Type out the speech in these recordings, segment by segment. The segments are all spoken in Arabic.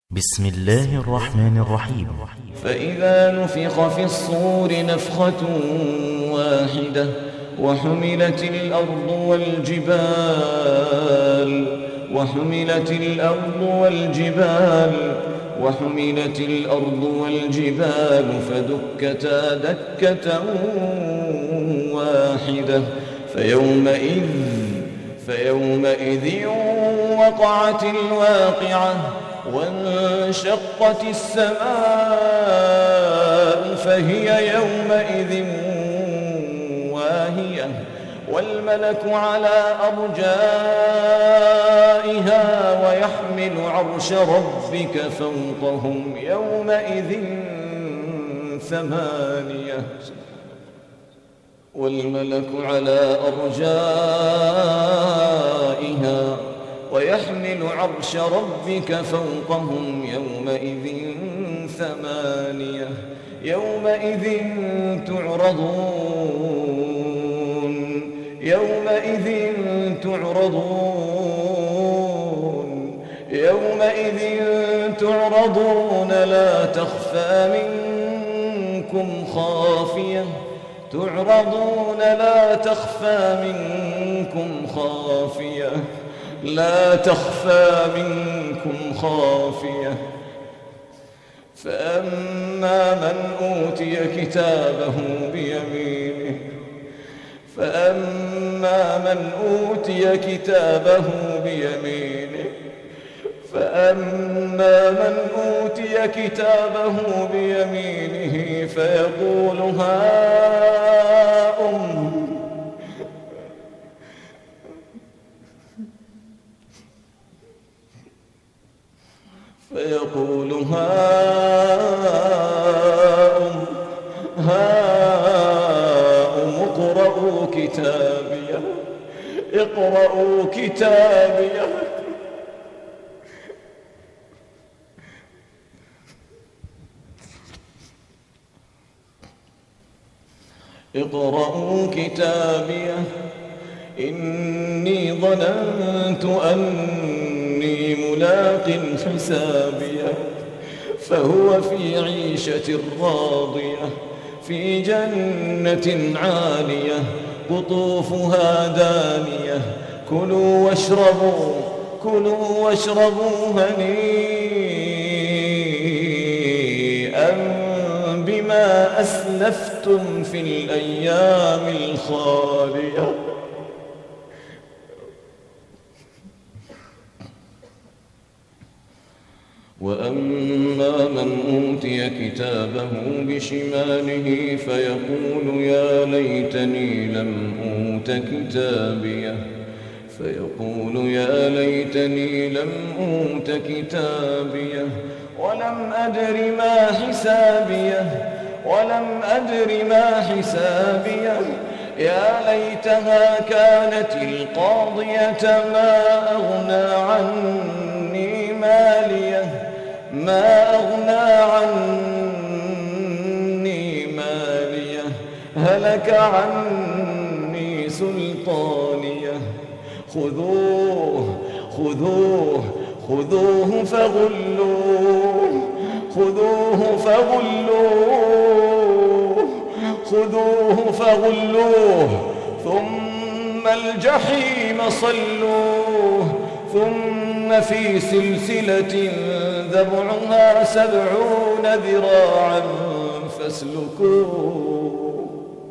بسم الله الرحمن الرحيم. فإذا نفخ في الصور نفخة واحدة وحملت الأرض والجبال فدكتا دكة واحدة فيومئذ وقعت الواقعة وانشقت السماء فهي يومئذ واهية والملك على أرجائها ويحمل عرش ربك فوقهم يومئذ ثمانية والملك على أرجائها ويحمل عرش ربك فوقهم يومئذ ثمانية يومئذ تعرضون لا تخفى منكم خافية فأما من أوتي كتابه بيمينه فيقول هاؤم اقرءوا كتابيه إني ظننت أني ملاق حسابيه فهو في عيشة راضية في جنة عالية قطوفها دانية كلوا واشربوا هنيئا بما أسلفتم في الأيام الخالية وأما من أوتي كتابه بشماله فيقول يا ليتني لم أوت كتابيه ولم أدر ما حسابيه يا ليتها كانت القاضية ما أغنى عني ماليه هلك عني سلطانيه خذوه فغلوه ثم الجحيم صلوه ثم في سلسلة ذبعها 70 ذراعا فاسلكوه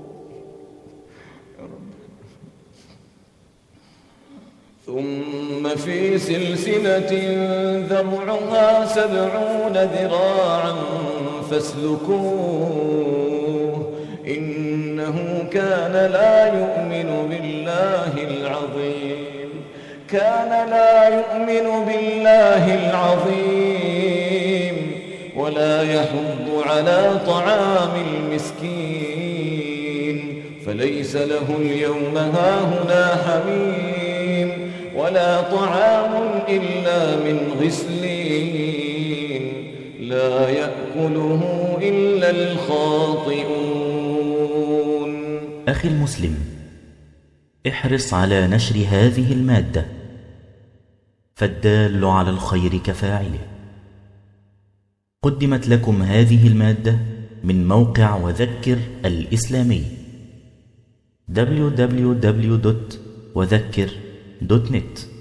إنه كان لا يؤمن بالله العظيم ولا يحض على طعام المسكين فليس له اليوم هاهنا حميم ولا طعام إلا من غسلين لا يأكله إلا الخاطئون. أخي المسلم، احرص على نشر هذه المادة، فالدال على الخير كفاعله. قدمت لكم هذه المادة من موقع وذكر الإسلامي www.وذكر.net